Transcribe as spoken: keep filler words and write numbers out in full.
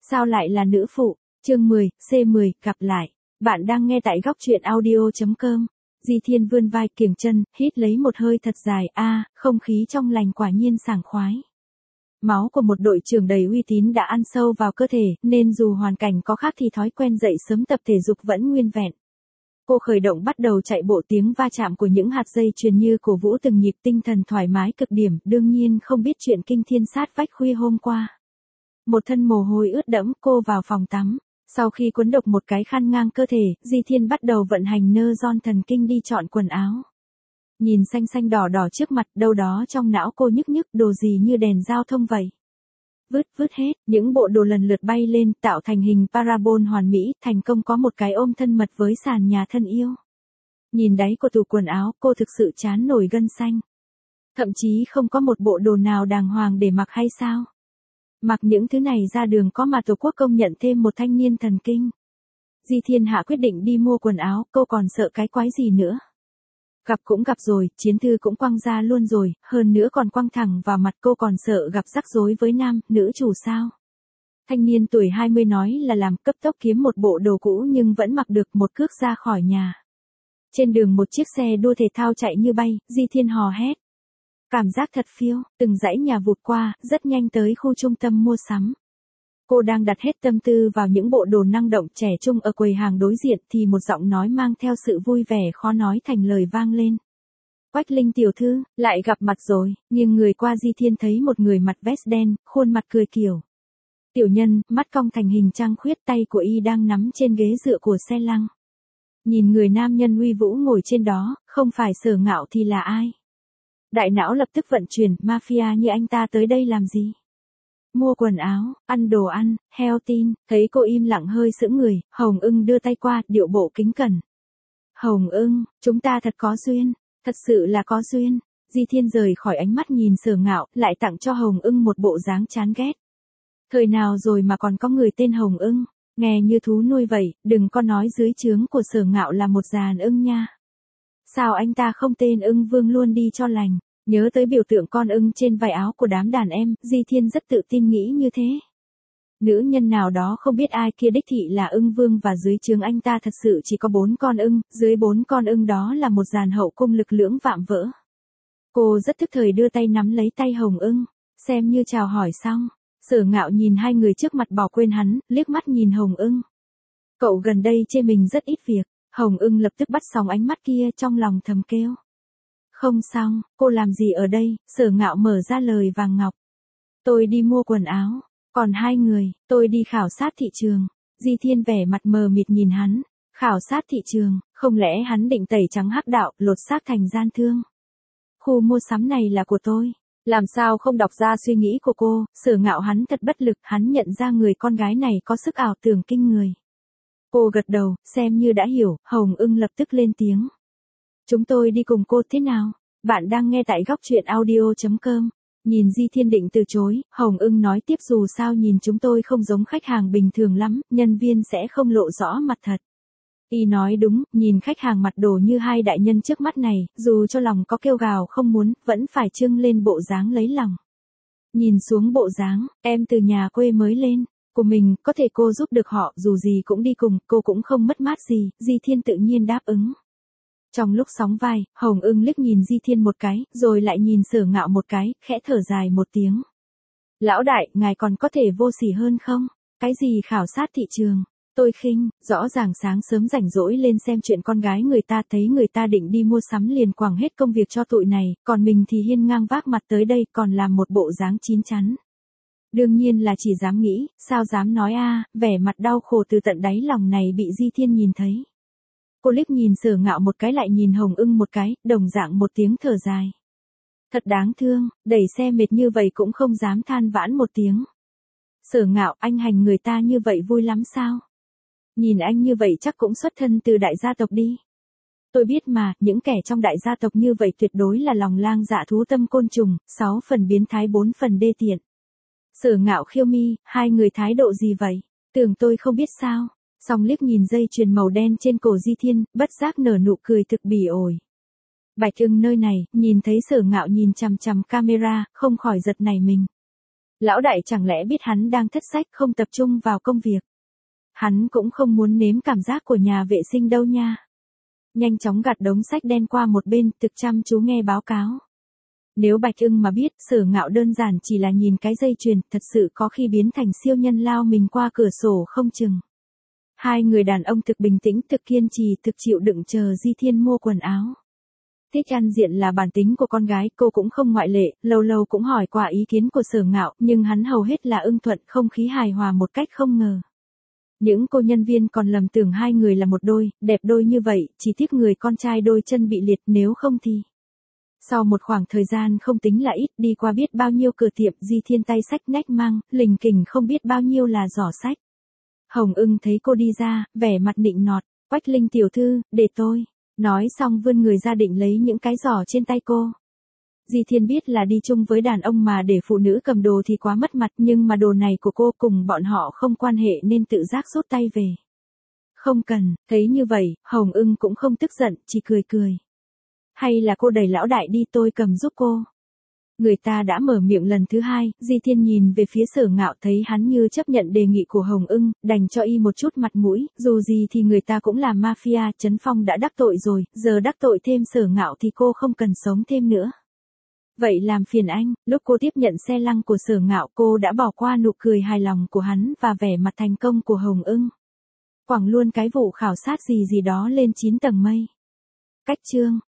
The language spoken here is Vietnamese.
Sao lại là nữ phụ? Chương mười, C mười, gặp lại. Bạn đang nghe tại góc truyện audio chấm com. Di Thiên vươn vai kiềng chân, hít lấy một hơi thật dài, a, không khí trong lành quả nhiên sảng khoái. Máu của một đội trưởng đầy uy tín đã ăn sâu vào cơ thể, nên dù hoàn cảnh có khác thì thói quen dậy sớm tập thể dục vẫn nguyên vẹn. Cô khởi động bắt đầu chạy bộ, tiếng va chạm của những hạt dây chuyền như cổ vũ từng nhịp, tinh thần thoải mái cực điểm, đương nhiên không biết chuyện kinh thiên sát vách khuya hôm qua. Một thân mồ hôi ướt đẫm, cô vào phòng tắm. Sau khi quấn độc một cái khăn ngang cơ thể, Di Thiên bắt đầu vận hành nơ ron thần kinh đi chọn quần áo. Nhìn xanh xanh đỏ đỏ trước mặt, đâu đó trong não cô nhức nhức, đồ gì như đèn giao thông vậy. Vứt vứt hết, những bộ đồ lần lượt bay lên, tạo thành hình parabol hoàn mỹ, thành công có một cái ôm thân mật với sàn nhà thân yêu. Nhìn đáy của tủ quần áo, cô thực sự chán nổi gân xanh. Thậm chí không có một bộ đồ nào đàng hoàng để mặc hay sao? Mặc những thứ này ra đường có mà Tổ quốc công nhận thêm một thanh niên thần kinh. Di Thiên Hạ quyết định đi mua quần áo, cô còn sợ cái quái gì nữa. Gặp cũng gặp rồi, chiến thư cũng quăng ra luôn rồi, hơn nữa còn quăng thẳng vào mặt, cô còn sợ gặp rắc rối với nam, nữ chủ sao. Thanh niên tuổi hai mươi nói là làm, cấp tốc kiếm một bộ đồ cũ nhưng vẫn mặc được, một cước ra khỏi nhà. Trên đường một chiếc xe đua thể thao chạy như bay, Di Thiên hò hét. Cảm giác thật phiêu, từng dãy nhà vụt qua, rất nhanh tới khu trung tâm mua sắm. Cô đang đặt hết tâm tư vào những bộ đồ năng động trẻ trung ở quầy hàng đối diện thì một giọng nói mang theo sự vui vẻ khó nói thành lời vang lên. Quách Linh tiểu thư, lại gặp mặt rồi, nhưng người qua Di Thiên thấy một người mặc vest đen, khuôn mặt cười kiểu. Tiểu nhân, mắt cong thành hình trăng khuyết, tay của y đang nắm trên ghế dựa của xe lăng. Nhìn người nam nhân uy vũ ngồi trên đó, không phải Sở Ngạo thì là ai? Đại não lập tức vận chuyển, mafia như anh ta tới đây làm gì? Mua quần áo, ăn đồ ăn, heo tin, thấy cô im lặng hơi sững người, Hồng Ưng đưa tay qua, điệu bộ kính cẩn. Hồng Ưng, chúng ta thật có duyên, thật sự là có duyên. Di Thiên rời khỏi ánh mắt nhìn Sở Ngạo, lại tặng cho Hồng Ưng một bộ dáng chán ghét. Thời nào rồi mà còn có người tên Hồng Ưng, nghe như thú nuôi vậy, đừng có nói dưới trướng của Sở Ngạo là một dàn ưng nha. Sao anh ta không tên ưng vương luôn đi cho lành? Nhớ tới biểu tượng con ưng trên vai áo của đám đàn em, Di Thiên rất tự tin nghĩ như thế. Nữ nhân nào đó không biết ai kia đích thị là ưng vương và dưới trướng anh ta thật sự chỉ có bốn con ưng, dưới bốn con ưng đó là một dàn hậu cung lực lưỡng vạm vỡ. Cô rất thức thời đưa tay nắm lấy tay Hồng Ưng, xem như chào hỏi xong. Sở Ngạo nhìn hai người trước mặt bỏ quên hắn, liếc mắt nhìn Hồng Ưng. Cậu gần đây chê mình rất ít việc. Hồng Ưng lập tức bắt sóng ánh mắt kia, trong lòng thầm kêu. Không xong, cô làm gì ở đây? Sở Ngạo mở ra lời vàng ngọc. Tôi đi mua quần áo, còn hai người, tôi đi khảo sát thị trường. Di Thiên vẻ mặt mờ mịt nhìn hắn, khảo sát thị trường, không lẽ hắn định tẩy trắng hắc đạo, lột xác thành gian thương? Khu mua sắm này là của tôi. Làm sao không đọc ra suy nghĩ của cô? Sở Ngạo hắn thật bất lực, hắn nhận ra người con gái này có sức ảo tưởng kinh người. Cô gật đầu, xem như đã hiểu, Hồng Ưng lập tức lên tiếng. Chúng tôi đi cùng cô thế nào? Bạn đang nghe tại góc truyện audio chấm com. Nhìn Di Thiên định từ chối, Hồng Ưng nói tiếp, dù sao nhìn chúng tôi không giống khách hàng bình thường lắm, nhân viên sẽ không lộ rõ mặt thật. Y nói đúng, nhìn khách hàng mặt đồ như hai đại nhân trước mắt này, dù cho lòng có kêu gào không muốn, vẫn phải trưng lên bộ dáng lấy lòng. Nhìn xuống bộ dáng, em từ nhà quê mới lên. Của mình, có thể cô giúp được họ, dù gì cũng đi cùng, cô cũng không mất mát gì, Di Thiên tự nhiên đáp ứng. Trong lúc sóng vai, Hồng Ưng liếc nhìn Di Thiên một cái, rồi lại nhìn Sở Ngạo một cái, khẽ thở dài một tiếng. Lão đại, ngài còn có thể vô sỉ hơn không? Cái gì khảo sát thị trường? Tôi khinh, rõ ràng sáng sớm rảnh rỗi lên xem chuyện con gái người ta, thấy người ta định đi mua sắm liền quẳng hết công việc cho tụi này, còn mình thì hiên ngang vác mặt tới đây còn làm một bộ dáng chín chắn. Đương nhiên là chỉ dám nghĩ, sao dám nói a, vẻ mặt đau khổ từ tận đáy lòng này bị Di Thiên nhìn thấy. Cô liếc nhìn Sở Ngạo một cái, lại nhìn Hồng Ưng một cái, đồng dạng một tiếng thở dài. Thật đáng thương, đẩy xe mệt như vậy cũng không dám than vãn một tiếng. Sở Ngạo, anh hành người ta như vậy vui lắm sao? Nhìn anh như vậy chắc cũng xuất thân từ đại gia tộc đi. Tôi biết mà, những kẻ trong đại gia tộc như vậy tuyệt đối là lòng lang dạ thú tâm côn trùng, sáu phần biến thái bốn phần đê tiện. Sở Ngạo khiêu mi, hai người thái độ gì vậy? Tưởng tôi không biết sao? Song liếc nhìn dây chuyền màu đen trên cổ Di Thiên, bất giác nở nụ cười thực bỉ ổi. Bạch Ưng nơi này, nhìn thấy Sở Ngạo nhìn chằm chằm camera, không khỏi giật nảy mình. Lão đại chẳng lẽ biết hắn đang thất sách không tập trung vào công việc. Hắn cũng không muốn nếm cảm giác của nhà vệ sinh đâu nha. Nhanh chóng gạt đống sách đen qua một bên, thực chăm chú nghe báo cáo. Nếu Bạch Ưng mà biết Sở Ngạo đơn giản chỉ là nhìn cái dây chuyền, thật sự có khi biến thành siêu nhân lao mình qua cửa sổ không chừng. Hai người đàn ông thực bình tĩnh, thực kiên trì, thực chịu đựng chờ Di Thiên mua quần áo. Thích ăn diện là bản tính của con gái, cô cũng không ngoại lệ, lâu lâu cũng hỏi qua ý kiến của Sở Ngạo, nhưng hắn hầu hết là ưng thuận, không khí hài hòa một cách không ngờ. Những cô nhân viên còn lầm tưởng hai người là một đôi, đẹp đôi như vậy, chỉ tiếc người con trai đôi chân bị liệt, nếu không thì. Sau một khoảng thời gian không tính là ít, đi qua biết bao nhiêu cửa tiệm, Di Thiên tay sách nách mang, lình kình không biết bao nhiêu là giỏ sách. Hồng Ưng thấy cô đi ra, vẻ mặt nịnh nọt, Quách Linh tiểu thư, để tôi. Nói xong vươn người ra định lấy những cái giỏ trên tay cô. Di Thiên biết là đi chung với đàn ông mà để phụ nữ cầm đồ thì quá mất mặt, nhưng mà đồ này của cô cùng bọn họ không quan hệ nên tự giác rút tay về. Không cần, thấy như vậy, Hồng Ưng cũng không tức giận, chỉ cười cười. Hay là cô đẩy lão đại đi, tôi cầm giúp cô. Người ta đã mở miệng lần thứ hai, Di Thiên nhìn về phía Sở Ngạo thấy hắn như chấp nhận đề nghị của Hồng Ưng, đành cho y một chút mặt mũi, dù gì thì người ta cũng là mafia, Trấn Phong đã đắc tội rồi, giờ đắc tội thêm Sở Ngạo thì cô không cần sống thêm nữa. Vậy làm phiền anh, lúc cô tiếp nhận xe lăng của Sở Ngạo cô đã bỏ qua nụ cười hài lòng của hắn và vẻ mặt thành công của Hồng Ưng. Quẳng luôn cái vụ khảo sát gì gì đó lên chín tầng mây. Cách chương